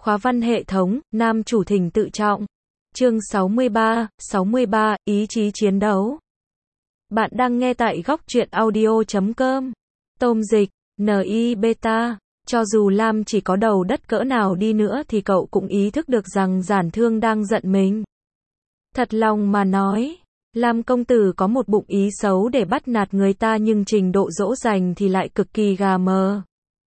Khóa văn hệ thống, nam chủ thỉnh tự trọng. Chương 63, ý chí chiến đấu. Bạn đang nghe tại góc truyện audio.com. Tôm dịch, NI Beta. Cho dù Lam chỉ có đầu đất cỡ nào đi nữa thì cậu cũng ý thức được rằng Giản Thương đang giận mình. Thật lòng mà nói, Lam công tử có một bụng ý xấu để bắt nạt người ta, nhưng trình độ dỗ dành thì lại cực kỳ gà mờ.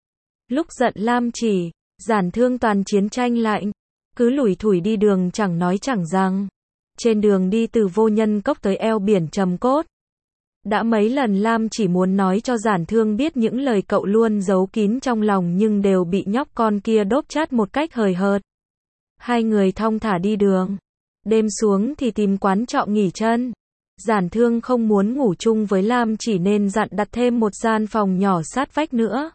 Lúc giận Lam chỉ, Giản Thương toàn chiến tranh lạnh, cứ lủi thủi đi đường chẳng nói chẳng rằng. Trên đường đi từ Vô Nhân Cốc tới eo biển Trầm Cốt, đã mấy lần Lam chỉ muốn nói cho Giản Thương biết những lời cậu luôn giấu kín trong lòng nhưng đều bị nhóc con kia đốp chát một cách hời hợt. Hai người thong thả đi đường. Đêm xuống thì tìm quán trọ nghỉ chân. Giản Thương không muốn ngủ chung với Lam chỉ nên dặn đặt thêm một gian phòng nhỏ sát vách nữa,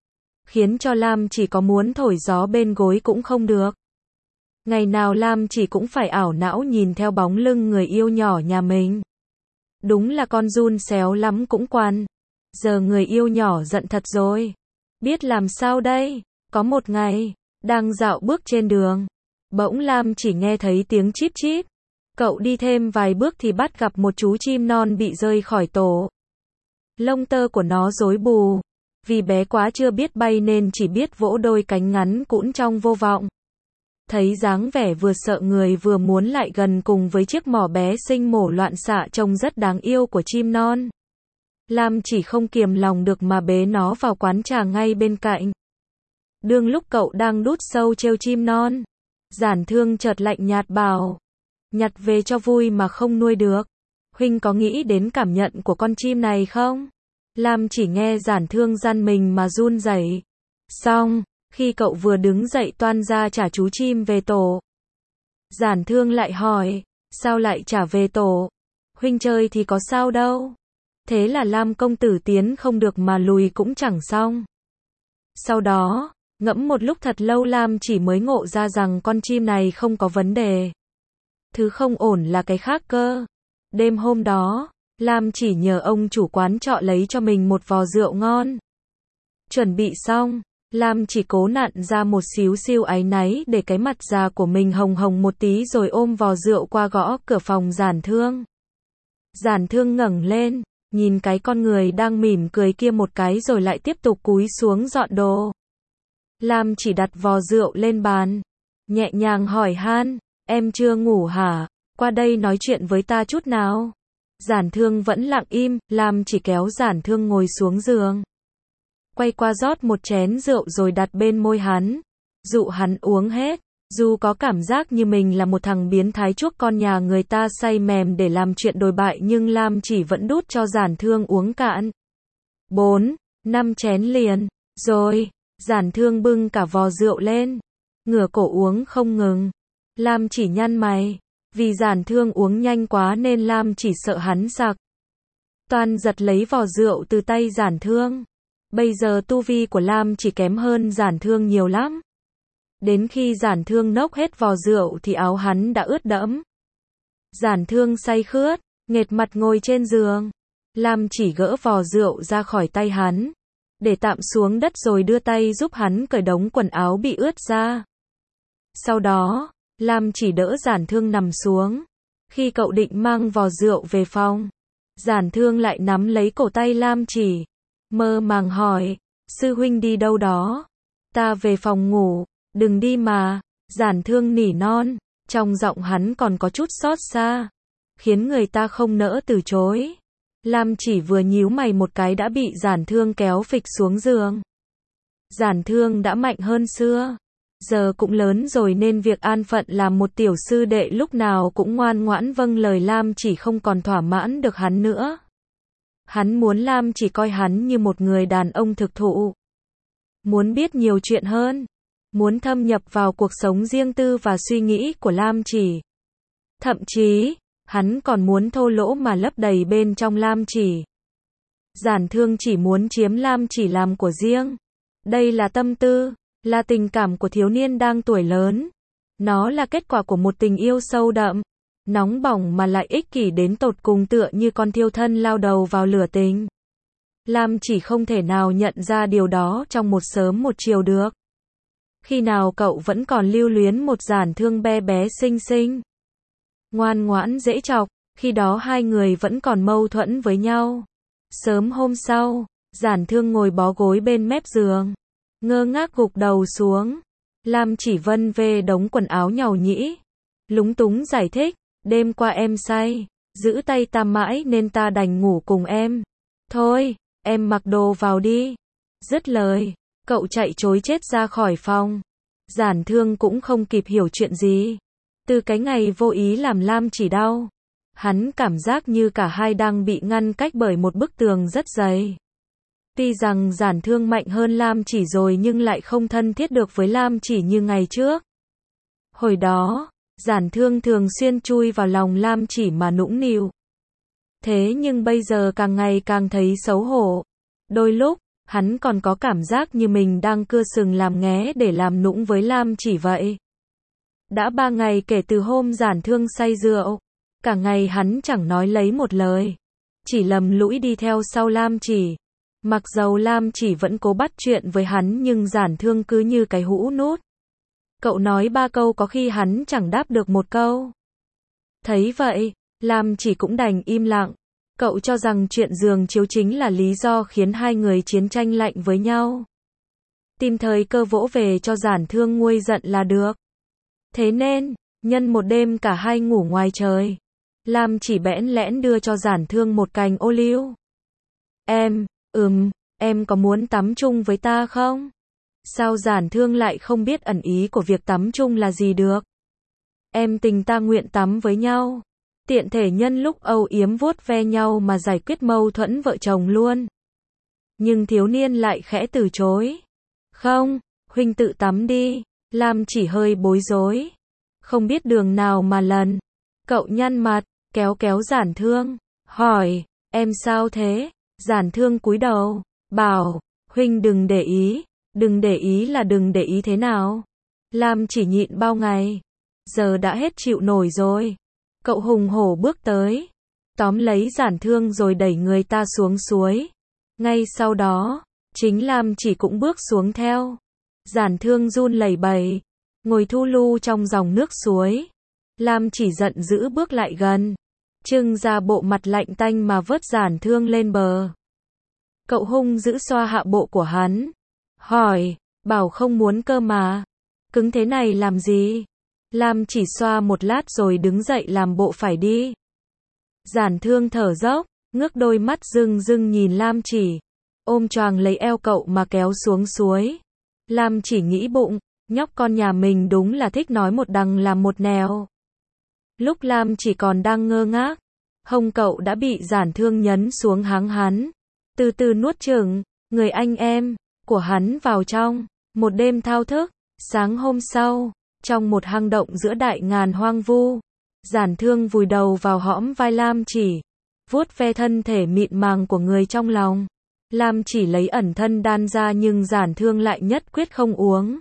khiến cho Lam chỉ có muốn thổi gió bên gối cũng không được. Ngày nào Lam chỉ cũng phải ảo não nhìn theo bóng lưng người yêu nhỏ nhà mình. Đúng là con giun xéo lắm cũng quan. Giờ người yêu nhỏ giận thật rồi. Biết làm sao đây? Có một ngày, đang dạo bước trên đường, bỗng Lam chỉ nghe thấy tiếng chíp chíp. Cậu đi thêm vài bước thì bắt gặp một chú chim non bị rơi khỏi tổ. Lông tơ của nó rối bù. Vì bé quá chưa biết bay nên chỉ biết vỗ đôi cánh ngắn cũn trong vô vọng. Thấy dáng vẻ vừa sợ người vừa muốn lại gần cùng với chiếc mỏ bé xinh mổ loạn xạ trông rất đáng yêu của chim non, Lam chỉ không kiềm lòng được mà bế nó vào quán trà ngay bên cạnh. Đương lúc cậu đang đút sâu trêu chim non, Giản Thương chợt lạnh nhạt bảo: nhặt về cho vui mà không nuôi được. Huynh có nghĩ đến cảm nhận của con chim này không? Lam chỉ nghe Giản Thương giăn mình mà run rẩy. Xong, khi cậu vừa đứng dậy toan ra trả chú chim về tổ, Giản Thương lại hỏi: sao lại trả về tổ? Huynh chơi thì có sao đâu. Thế là Lam công tử tiến không được mà lùi cũng chẳng xong. Sau đó, ngẫm một lúc thật lâu Lam chỉ mới ngộ ra rằng con chim này không có vấn đề. Thứ không ổn là cái khác cơ. Đêm hôm đó, Lam chỉ nhờ ông chủ quán trọ lấy cho mình một vò rượu ngon. Chuẩn bị xong, Lam chỉ cố nặn ra một xíu xiu áy náy để cái mặt già của mình hồng hồng một tí rồi ôm vò rượu qua gõ cửa phòng Giản Thương. Giản Thương ngẩng lên, nhìn cái con người đang mỉm cười kia một cái rồi lại tiếp tục cúi xuống dọn đồ. Lam chỉ đặt vò rượu lên bàn, nhẹ nhàng hỏi han: em chưa ngủ hả? Qua đây nói chuyện với ta chút nào. Giản Thương vẫn lặng im. Lam chỉ kéo Giản Thương ngồi xuống giường, quay qua rót một chén rượu rồi đặt bên môi hắn, dụ hắn uống hết. Dù có cảm giác như mình là một thằng biến thái chuốc con nhà người ta say mềm để làm chuyện đồi bại nhưng Lam chỉ vẫn đút cho Giản Thương uống cạn. 4-5 chén liền. Rồi, Giản Thương bưng cả vò rượu lên, ngửa cổ uống không ngừng. Lam chỉ nhăn mày. Vì Giản Thương uống nhanh quá nên Lam chỉ sợ hắn sặc. Toan giật lấy vò rượu từ tay Giản Thương. Bây giờ tu vi của Lam chỉ kém hơn Giản Thương nhiều lắm. Đến khi Giản Thương nốc hết vò rượu thì áo hắn đã ướt đẫm. Giản Thương say khướt, nghệt mặt ngồi trên giường. Lam chỉ gỡ vò rượu ra khỏi tay hắn, để tạm xuống đất rồi đưa tay giúp hắn cởi đống quần áo bị ướt ra. Sau đó, Lam chỉ đỡ Giản Thương nằm xuống. Khi cậu định mang vò rượu về phòng, Giản Thương lại nắm lấy cổ tay Lam chỉ, mơ màng hỏi: sư huynh đi đâu đó? Ta về phòng ngủ. Đừng đi mà. Giản Thương nỉ non, trong giọng hắn còn có chút xót xa, khiến người ta không nỡ từ chối. Lam chỉ vừa nhíu mày một cái đã bị Giản Thương kéo phịch xuống giường. Giản Thương đã mạnh hơn xưa, giờ cũng lớn rồi nên việc an phận làm một tiểu sư đệ lúc nào cũng ngoan ngoãn vâng lời Lam chỉ không còn thỏa mãn được hắn nữa. Hắn muốn Lam chỉ coi hắn như một người đàn ông thực thụ, muốn biết nhiều chuyện hơn, muốn thâm nhập vào cuộc sống riêng tư và suy nghĩ của Lam chỉ. Thậm chí, hắn còn muốn thô lỗ mà lấp đầy bên trong Lam chỉ. Giản Thương chỉ muốn chiếm Lam chỉ làm của riêng. Đây là tâm tư, là tình cảm của thiếu niên đang tuổi lớn. Nó là kết quả của một tình yêu sâu đậm, nóng bỏng mà lại ích kỷ đến tột cùng, tựa như con thiêu thân lao đầu vào lửa tình. Lam chỉ không thể nào nhận ra điều đó trong một sớm một chiều được. Khi nào cậu vẫn còn lưu luyến một Giản Thương bé bé xinh xinh, ngoan ngoãn dễ chọc, khi đó hai người vẫn còn mâu thuẫn với nhau. Sớm hôm sau, Giản Thương ngồi bó gối bên mép giường, ngơ ngác gục đầu xuống. Lam Chỉ Vân về đống quần áo nhàu nhĩ, lúng túng giải thích, đêm qua em say, giữ tay ta mãi nên ta đành ngủ cùng em. Thôi, em mặc đồ vào đi. Dứt lời, cậu chạy trối chết ra khỏi phòng. Giản Thương cũng không kịp hiểu chuyện gì. Từ cái ngày vô ý làm Lam Chỉ đau, hắn cảm giác như cả hai đang bị ngăn cách bởi một bức tường rất dày. Tuy rằng Giản Thương mạnh hơn Lam Chỉ rồi nhưng lại không thân thiết được với Lam Chỉ như ngày trước. Hồi đó, Giản Thương thường xuyên chui vào lòng Lam Chỉ mà nũng nịu. Thế nhưng bây giờ càng ngày càng thấy xấu hổ. Đôi lúc, hắn còn có cảm giác như mình đang cưa sừng làm nghé để làm nũng với Lam Chỉ vậy. Đã 3 ngày kể từ hôm Giản Thương say rượu, cả ngày hắn chẳng nói lấy một lời, chỉ lầm lũi đi theo sau Lam Chỉ. Mặc dầu Lam Chỉ vẫn cố bắt chuyện với hắn nhưng Giản Thương cứ như cái hũ nút. Cậu nói 3 câu có khi hắn chẳng đáp được một câu. Thấy vậy, Lam Chỉ cũng đành im lặng. Cậu cho rằng chuyện giường chiếu chính là lý do khiến hai người chiến tranh lạnh với nhau. Tìm thời cơ vỗ về cho Giản Thương nguôi giận là được. Thế nên, nhân một đêm cả hai ngủ ngoài trời, Lam Chỉ bẽn lẽn đưa cho Giản Thương một cành ô liu. Em có muốn tắm chung với ta không? Sao Giản Thương lại không biết ẩn ý của việc tắm chung là gì được? Em tình ta nguyện tắm với nhau. Tiện thể nhân lúc âu yếm vuốt ve nhau mà giải quyết mâu thuẫn vợ chồng luôn. Nhưng thiếu niên lại khẽ từ chối. Không, huynh tự tắm đi. Lam Chỉ hơi bối rối, không biết đường nào mà lần. Cậu nhăn mặt, kéo kéo Giản Thương, hỏi, em sao thế? Giản Thương cúi đầu, bảo, huynh đừng để ý. Đừng để ý là đừng để ý thế nào? Lam Chỉ nhịn bao ngày, giờ đã hết chịu nổi rồi. Cậu hùng hổ bước tới, tóm lấy Giản Thương rồi đẩy người ta xuống suối. Ngay sau đó, chính Lam Chỉ cũng bước xuống theo. Giản Thương run lẩy bẩy, ngồi thu lu trong dòng nước suối. Lam Chỉ giận dữ bước lại gần, trưng ra bộ mặt lạnh tanh mà vớt Giản Thương lên bờ. Cậu hung dữ xoa hạ bộ của hắn, hỏi, bảo không muốn cơ mà. Cứng thế này làm gì? Lam Chỉ xoa một lát rồi đứng dậy làm bộ phải đi. Giản Thương thở dốc, ngước đôi mắt rưng rưng nhìn Lam Chỉ, ôm choàng lấy eo cậu mà kéo xuống suối. Lam Chỉ nghĩ bụng, nhóc con nhà mình đúng là thích nói một đằng làm một nẻo. Lúc Lam Chỉ còn đang ngơ ngác, hông cậu đã bị Giản Thương nhấn xuống háng hắn, từ từ nuốt chửng người anh em của hắn vào trong. Một đêm thao thức, sáng hôm sau, trong một hang động giữa đại ngàn hoang vu, Giản Thương vùi đầu vào hõm vai Lam Chỉ, vuốt ve thân thể mịn màng của người trong lòng. Lam Chỉ lấy ẩn thân đan ra nhưng Giản Thương lại nhất quyết không uống.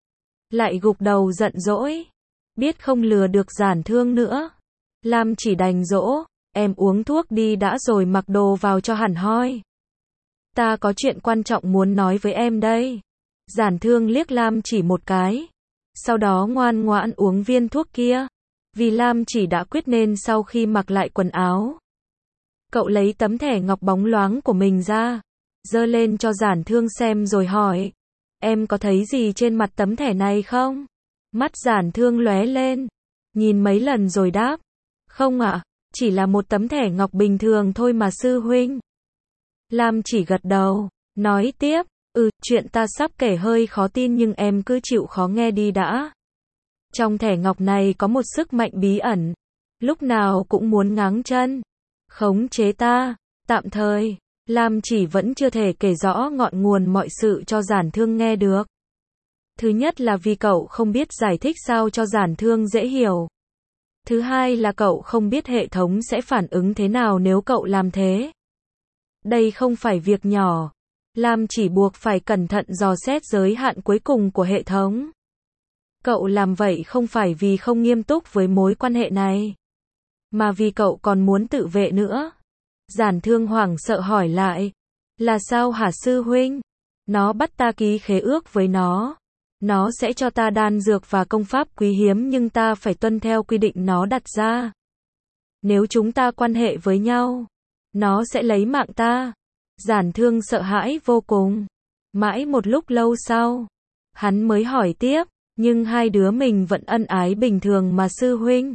Lại gục đầu giận dỗi, biết không lừa được Giản Thương nữa. Lam Chỉ đành dỗ, em uống thuốc đi đã rồi mặc đồ vào cho hẳn hoi. Ta có chuyện quan trọng muốn nói với em đây. Giản Thương liếc Lam Chỉ một cái, sau đó ngoan ngoãn uống viên thuốc kia. Vì Lam Chỉ đã quyết nên sau khi mặc lại quần áo, cậu lấy tấm thẻ ngọc bóng loáng của mình ra, giơ lên cho Giản Thương xem rồi hỏi, em có thấy gì trên mặt tấm thẻ này không? Mắt Giản Thương lóe lên, nhìn mấy lần rồi đáp, không ạ, chỉ là một tấm thẻ ngọc bình thường thôi mà sư huynh. Lam Chỉ gật đầu, nói tiếp, chuyện ta sắp kể hơi khó tin nhưng em cứ chịu khó nghe đi đã. Trong thẻ ngọc này có một sức mạnh bí ẩn, lúc nào cũng muốn ngáng chân, khống chế ta, tạm thời. Lam Chỉ vẫn chưa thể kể rõ ngọn nguồn mọi sự cho Giản Thương nghe được. Thứ nhất là vì cậu không biết giải thích sao cho Giản Thương dễ hiểu. Thứ hai là cậu không biết hệ thống sẽ phản ứng thế nào nếu cậu làm thế. Đây không phải việc nhỏ. Lam Chỉ buộc phải cẩn thận dò xét giới hạn cuối cùng của hệ thống. Cậu làm vậy không phải vì không nghiêm túc với mối quan hệ này, mà vì cậu còn muốn tự vệ nữa. Giản Thương hoảng sợ hỏi lại, là sao hả sư huynh? Nó bắt ta ký khế ước với nó. Nó sẽ cho ta đan dược và công pháp quý hiếm nhưng ta phải tuân theo quy định nó đặt ra. Nếu chúng ta quan hệ với nhau, nó sẽ lấy mạng ta. Giản Thương sợ hãi vô cùng. Mãi một lúc lâu sau, hắn mới hỏi tiếp, nhưng hai đứa mình vẫn ân ái bình thường mà sư huynh.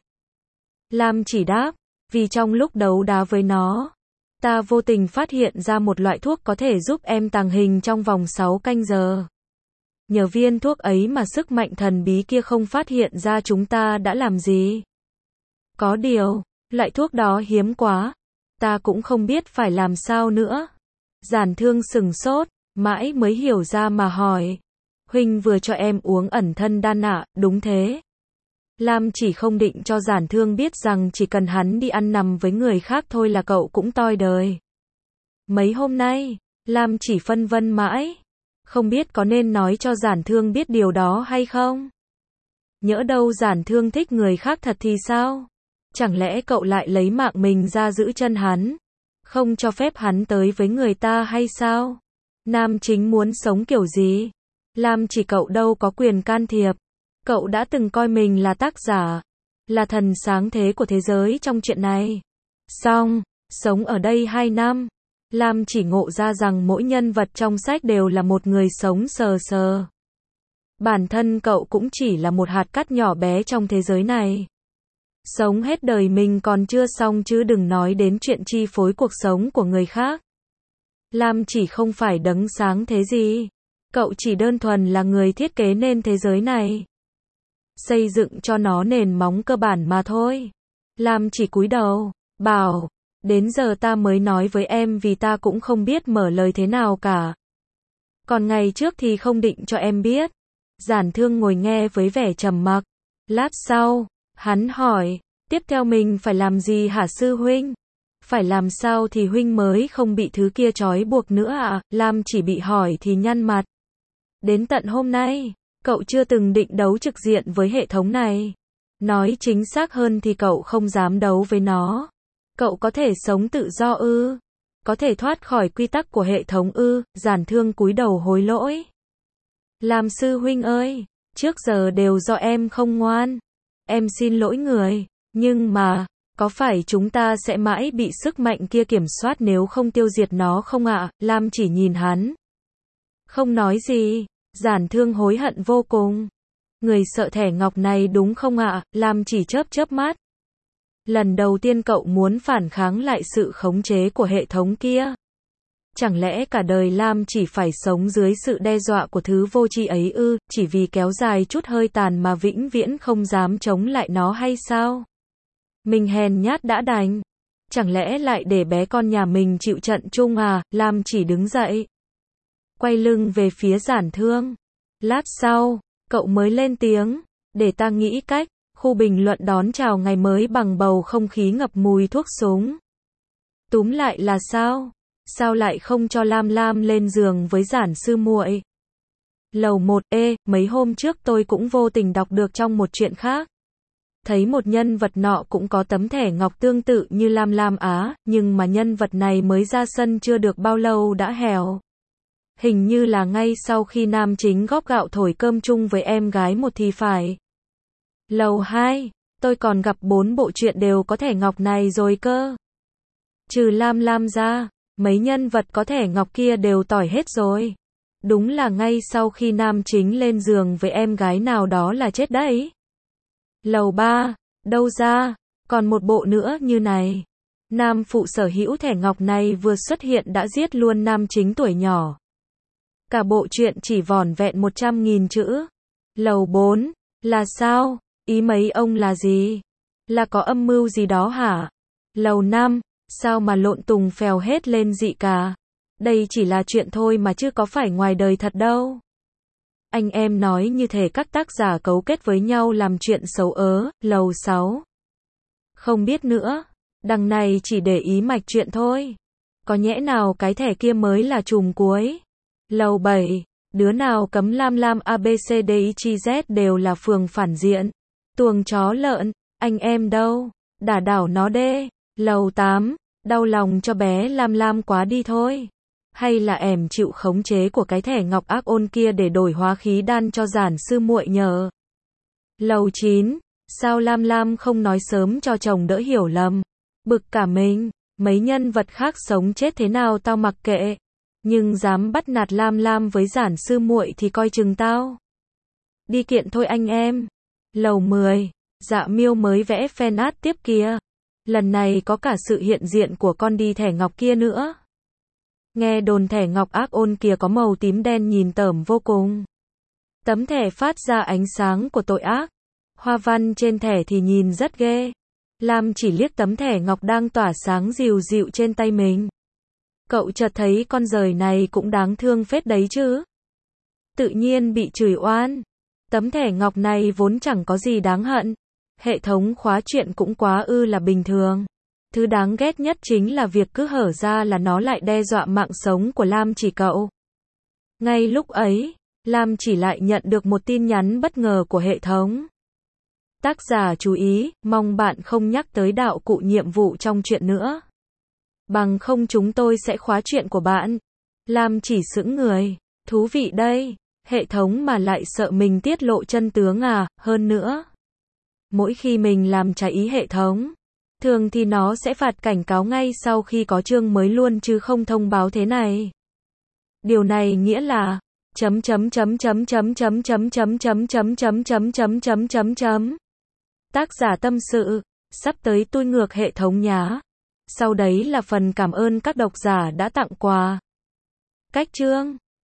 Lam chỉ đáp, vì trong lúc đấu đá với nó, ta vô tình phát hiện ra một loại thuốc có thể giúp em tàng hình trong vòng 6 canh giờ. Nhờ viên thuốc ấy mà sức mạnh thần bí kia không phát hiện ra chúng ta đã làm gì. Có điều, loại thuốc đó hiếm quá, ta cũng không biết phải làm sao nữa. Giản Thương sừng sốt, mãi mới hiểu ra mà hỏi. Huynh vừa cho em uống ẩn thân đan ạ, đúng thế. Lam chỉ không định cho Giản Thương biết rằng chỉ cần hắn đi ăn nằm với người khác thôi là cậu cũng toi đời. Mấy hôm nay, Lam chỉ phân vân mãi. Không biết có nên nói cho Giản Thương biết điều đó hay không? Nhỡ đâu Giản Thương thích người khác thật thì sao? Chẳng lẽ cậu lại lấy mạng mình ra giữ chân hắn? Không cho phép hắn tới với người ta hay sao? Nam chính muốn sống kiểu gì? Lam chỉ cậu đâu có quyền can thiệp. Cậu đã từng coi mình là tác giả, là thần sáng thế của thế giới trong chuyện này. Xong, sống ở đây 2 năm, Lam chỉ ngộ ra rằng mỗi nhân vật trong sách đều là một người sống sờ sờ. Bản thân cậu cũng chỉ là một hạt cát nhỏ bé trong thế giới này. Sống hết đời mình còn chưa xong chứ đừng nói đến chuyện chi phối cuộc sống của người khác. Lam chỉ không phải đấng sáng thế gì. Cậu chỉ đơn thuần là người thiết kế nên thế giới này. Xây dựng cho nó nền móng cơ bản mà thôi. Lam chỉ cúi đầu, bảo, đến giờ ta mới nói với em vì ta cũng không biết mở lời thế nào cả. Còn ngày trước thì không định cho em biết. Giản Thương ngồi nghe với vẻ trầm mặc. Lát sau, hắn hỏi, tiếp theo mình phải làm gì hả sư huynh? Phải làm sao thì huynh mới không bị thứ kia trói buộc nữa ạ? Lam chỉ bị hỏi thì nhăn mặt. Đến tận hôm nay, cậu chưa từng định đấu trực diện với hệ thống này. Nói chính xác hơn thì cậu không dám đấu với nó. Cậu có thể sống tự do ư? Có thể thoát khỏi quy tắc của hệ thống ư? Giản Thương cúi đầu hối lỗi. Lam sư huynh ơi, trước giờ đều do em không ngoan. Em xin lỗi người, nhưng mà, có phải chúng ta sẽ mãi bị sức mạnh kia kiểm soát nếu không tiêu diệt nó không ạ? Lam chỉ nhìn hắn. Không nói gì, Giản Thương hối hận vô cùng. Người sợ thẻ ngọc này đúng không ạ? Lam chỉ chớp chớp mắt. Lần đầu tiên cậu muốn phản kháng lại sự khống chế của hệ thống kia. Chẳng lẽ cả đời Lam chỉ phải sống dưới sự đe dọa của thứ vô tri ấy ư, chỉ vì kéo dài chút hơi tàn mà vĩnh viễn không dám chống lại nó hay sao? Mình hèn nhát đã đành. Chẳng lẽ lại để bé con nhà mình chịu trận chung à? Lam chỉ đứng dậy. Quay lưng về phía Giản Thương. Lát sau, cậu mới lên tiếng. Để ta nghĩ cách. Khu bình luận đón chào ngày mới bằng bầu không khí ngập mùi thuốc súng. Túm lại là sao? Sao lại không cho Lam Lam lên giường với Giản sư muội? Lầu 1E, mấy hôm trước tôi cũng vô tình đọc được trong một chuyện khác. Thấy một nhân vật nọ cũng có tấm thẻ ngọc tương tự như Lam Lam á, nhưng mà nhân vật này mới ra sân chưa được bao lâu đã hèo. Hình như là ngay sau khi nam chính góp gạo thổi cơm chung với em gái một thì phải. Lầu 2, tôi còn gặp 4 bộ truyện đều có thẻ ngọc này rồi cơ. Trừ Lam Lam ra, mấy nhân vật có thẻ ngọc kia đều tỏi hết rồi. Đúng là ngay sau khi nam chính lên giường với em gái nào đó là chết đấy. Lầu 3, đâu ra, còn một bộ nữa như này. Nam phụ sở hữu thẻ ngọc này vừa xuất hiện đã giết luôn nam chính tuổi nhỏ. Cả bộ truyện chỉ vỏn vẹn 100.000 chữ. Lầu 4, là sao? Ý mấy ông là gì? Là có âm mưu gì đó hả? Lầu 5, sao mà lộn tùng phèo hết lên dị cả? Đây chỉ là chuyện thôi mà chứ có phải ngoài đời thật đâu. Anh em nói như thể các tác giả cấu kết với nhau làm chuyện xấu ớ. Lầu 6. Không biết nữa. Đằng này chỉ để ý mạch chuyện thôi. Có nhẽ nào cái thẻ kia mới là chùm cuối. Lầu 7. Đứa nào cấm Lam Lam ABCDIZ đều là phường phản diện. Tuồng chó lợn. Anh em đâu? Đả đảo nó đê. Lầu 8. Đau lòng cho bé Lam Lam quá đi thôi. Hay là em chịu khống chế của cái thẻ ngọc ác ôn kia để đổi hóa khí đan cho giản sư muội nhờ? Lầu 9, sao Lam Lam không nói sớm cho chồng đỡ hiểu lầm. Bực cả mình, mấy nhân vật khác sống chết thế nào tao mặc kệ. Nhưng dám bắt nạt Lam Lam với giản sư muội thì coi chừng tao. Đi kiện thôi anh em. Lầu 10, Dạ Miêu mới vẽ fan art tiếp kia. Lần này có cả sự hiện diện của con đi thẻ ngọc kia nữa. Nghe đồn thẻ ngọc ác ôn kia có màu tím đen nhìn tởm vô cùng. Tấm thẻ phát ra ánh sáng của tội ác. Hoa văn trên thẻ thì nhìn rất ghê. Lam chỉ liếc tấm thẻ ngọc đang tỏa sáng dịu dịu trên tay mình. Cậu chợt thấy con giời này cũng đáng thương phết đấy chứ. Tự nhiên bị chửi oan. Tấm thẻ ngọc này vốn chẳng có gì đáng hận. Hệ thống khóa chuyện cũng quá là bình thường. Thứ đáng ghét nhất chính là việc cứ hở ra là nó lại đe dọa mạng sống của Lam Chỉ cậu. Ngay lúc ấy, Lam Chỉ lại nhận được một tin nhắn bất ngờ của hệ thống. Tác giả chú ý, mong bạn không nhắc tới đạo cụ nhiệm vụ trong chuyện nữa. Bằng không chúng tôi sẽ khóa chuyện của bạn. Lam Chỉ sững người. Thú vị đây. Hệ thống mà lại sợ mình tiết lộ chân tướng à, hơn nữa. Mỗi khi mình làm trái ý hệ thống, thường thì nó sẽ phạt cảnh cáo ngay sau khi có chương mới luôn chứ không thông báo thế này. Điều này nghĩa là Tác giả tâm sự, sắp tới tôi ngược hệ thống nhá. Sau đấy là phần cảm ơn các độc giả đã tặng quà. Cách chương